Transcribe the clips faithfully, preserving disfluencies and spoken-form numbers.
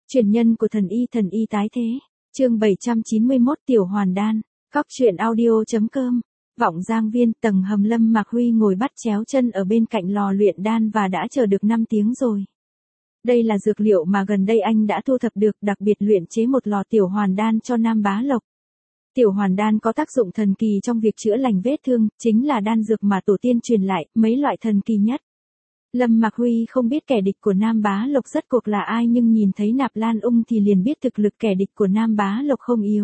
Truyền nhân của thần y thần y tái thế. Chương bảy trăm chín mươi mốt Tiểu Hoàn Đan. Cóc truyện audio.com. Vọng Giang Viên, tầng hầm. Lâm Mạc Huy ngồi bắt chéo chân ở bên cạnh lò luyện đan và đã chờ được năm tiếng rồi. Đây là dược liệu mà gần đây anh đã thu thập được, đặc biệt luyện chế một lò Tiểu Hoàn Đan cho Nam Bá Lộc. Tiểu Hoàn Đan có tác dụng thần kỳ trong việc chữa lành vết thương, chính là đan dược mà tổ tiên truyền lại, mấy loại thần kỳ nhất. Lâm Mạc Huy không biết kẻ địch của Nam Bá Lộc rốt cuộc là ai, nhưng nhìn thấy Nạp Lan Ung thì liền biết thực lực kẻ địch của Nam Bá Lộc không yếu.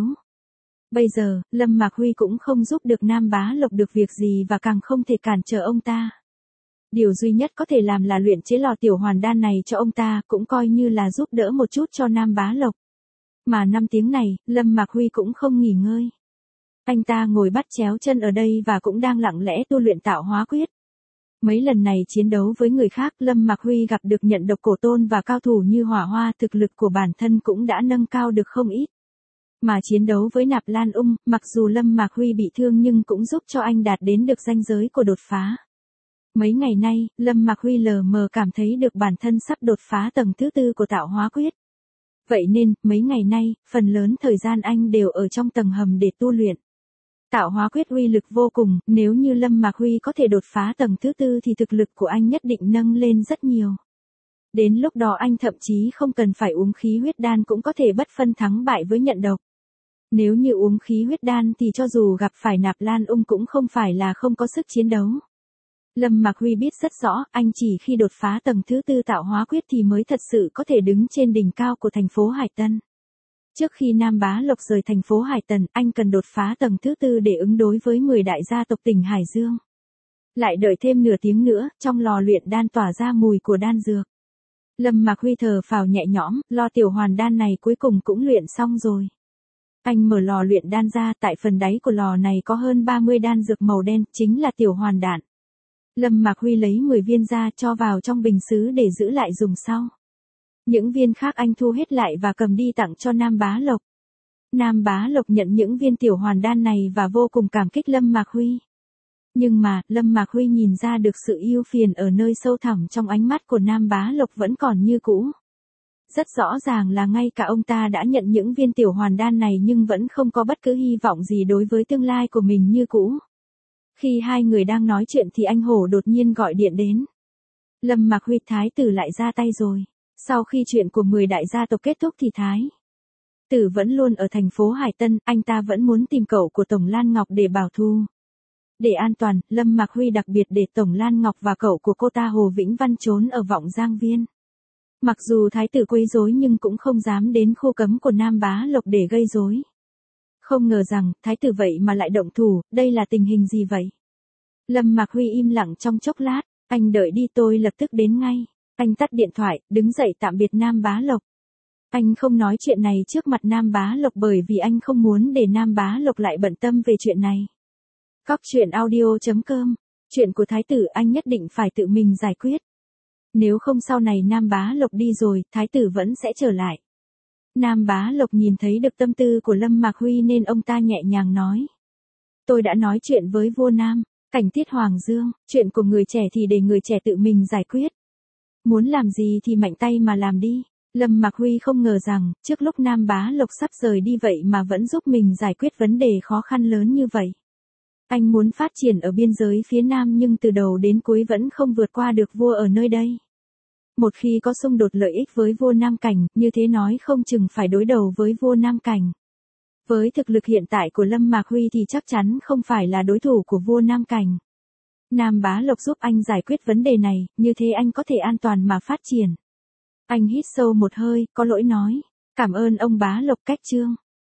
Bây giờ, Lâm Mạc Huy cũng không giúp được Nam Bá Lộc được việc gì và càng không thể cản trở ông ta. Điều duy nhất có thể làm là luyện chế lò Tiểu Hoàn Đan này cho ông ta, cũng coi như là giúp đỡ một chút cho Nam Bá Lộc. Mà năm tiếng này, Lâm Mạc Huy cũng không nghỉ ngơi. Anh ta ngồi bắt chéo chân ở đây và cũng đang lặng lẽ tu luyện Tạo Hóa Quyết. Mấy lần này chiến đấu với người khác, Lâm Mạc Huy gặp được Nhận Độc Cổ Tôn và cao thủ như Hỏa Hoa, thực lực của bản thân cũng đã nâng cao được không ít. Mà chiến đấu với Nạp Lan Ung, mặc dù Lâm Mạc Huy bị thương nhưng cũng giúp cho anh đạt đến được ranh giới của đột phá. Mấy ngày nay, Lâm Mạc Huy lờ mờ cảm thấy được bản thân sắp đột phá tầng thứ tư của Tạo Hóa Quyết. Vậy nên, mấy ngày nay, phần lớn thời gian anh đều ở trong tầng hầm để tu luyện. Tạo Hóa Quyết uy lực vô cùng, nếu như Lâm Mạc Huy có thể đột phá tầng thứ tư thì thực lực của anh nhất định nâng lên rất nhiều. Đến lúc đó anh thậm chí không cần phải uống khí huyết đan cũng có thể bất phân thắng bại với Nhận Độc. Nếu như uống khí huyết đan thì cho dù gặp phải Nạp Lan Ung cũng không phải là không có sức chiến đấu. Lâm Mạc Huy biết rất rõ, anh chỉ khi đột phá tầng thứ tư Tạo Hóa Quyết thì mới thật sự có thể đứng trên đỉnh cao của thành phố Hải Tân. Trước khi Nam Bá Lộc rời thành phố Hải Tần, anh cần đột phá tầng thứ tư để ứng đối với mười đại gia tộc tỉnh Hải Dương. Lại đợi thêm nửa tiếng nữa, trong lò luyện đan tỏa ra mùi của đan dược. Lâm Mạc Huy thở phào nhẹ nhõm, lò Tiểu Hoàn Đan này cuối cùng cũng luyện xong rồi. Anh mở lò luyện đan ra, tại phần đáy của lò này có hơn ba mươi đan dược màu đen, chính là Tiểu Hoàn Đan. Lâm Mạc Huy lấy mười viên ra cho vào trong bình sứ để giữ lại dùng sau. Những viên khác anh thu hết lại và cầm đi tặng cho Nam Bá Lộc. Nam Bá Lộc nhận những viên Tiểu Hoàn Đan này và vô cùng cảm kích Lâm Mạc Huy. Nhưng mà, Lâm Mạc Huy nhìn ra được sự ưu phiền ở nơi sâu thẳm trong ánh mắt của Nam Bá Lộc vẫn còn như cũ. Rất rõ ràng là ngay cả ông ta đã nhận những viên Tiểu Hoàn Đan này nhưng vẫn không có bất cứ hy vọng gì đối với tương lai của mình như cũ. Khi hai người đang nói chuyện thì anh Hổ đột nhiên gọi điện đến. Lâm Mạc Huy, thái tử lại ra tay rồi. Sau khi chuyện của mười đại gia tộc kết thúc thì thái tử vẫn luôn ở thành phố Hải Tân, anh ta vẫn muốn tìm cậu của Tổng Lan Ngọc để bảo thu. Để an toàn, Lâm Mạc Huy đặc biệt để Tổng Lan Ngọc và cậu của cô ta Hồ Vĩnh Văn trốn ở Vọng Giang Viên. Mặc dù thái tử quấy rối nhưng cũng không dám đến khu cấm của Nam Bá Lộc để gây rối. Không ngờ rằng, thái tử vậy mà lại động thủ, đây là tình hình gì vậy? Lâm Mạc Huy im lặng trong chốc lát, anh đợi đi, tôi lập tức đến ngay. Anh tắt điện thoại, đứng dậy tạm biệt Nam Bá Lộc. Anh không nói chuyện này trước mặt Nam Bá Lộc bởi vì anh không muốn để Nam Bá Lộc lại bận tâm về chuyện này. Cóc truyện audio.com. Chuyện của thái tử anh nhất định phải tự mình giải quyết. Nếu không sau này Nam Bá Lộc đi rồi, thái tử vẫn sẽ trở lại. Nam Bá Lộc nhìn thấy được tâm tư của Lâm Mạc Huy nên ông ta nhẹ nhàng nói. Tôi đã nói chuyện với vua Nam, Cảnh Tiết Hoàng Dương, chuyện của người trẻ thì để người trẻ tự mình giải quyết. Muốn làm gì thì mạnh tay mà làm đi. Lâm Mạc Huy không ngờ rằng, trước lúc Nam Bá Lộc sắp rời đi vậy mà vẫn giúp mình giải quyết vấn đề khó khăn lớn như vậy. Anh muốn phát triển ở biên giới phía Nam nhưng từ đầu đến cuối vẫn không vượt qua được vua ở nơi đây. Một khi có xung đột lợi ích với vua Nam Cảnh, như thế nói không chừng phải đối đầu với vua Nam Cảnh. Với thực lực hiện tại của Lâm Mạc Huy thì chắc chắn không phải là đối thủ của vua Nam Cảnh. Nam Bá Lộc giúp anh giải quyết vấn đề này, như thế anh có thể an toàn mà phát triển. Anh hít sâu một hơi, có lỗi nói. Cảm ơn ông Bá Lộc. Cách chương.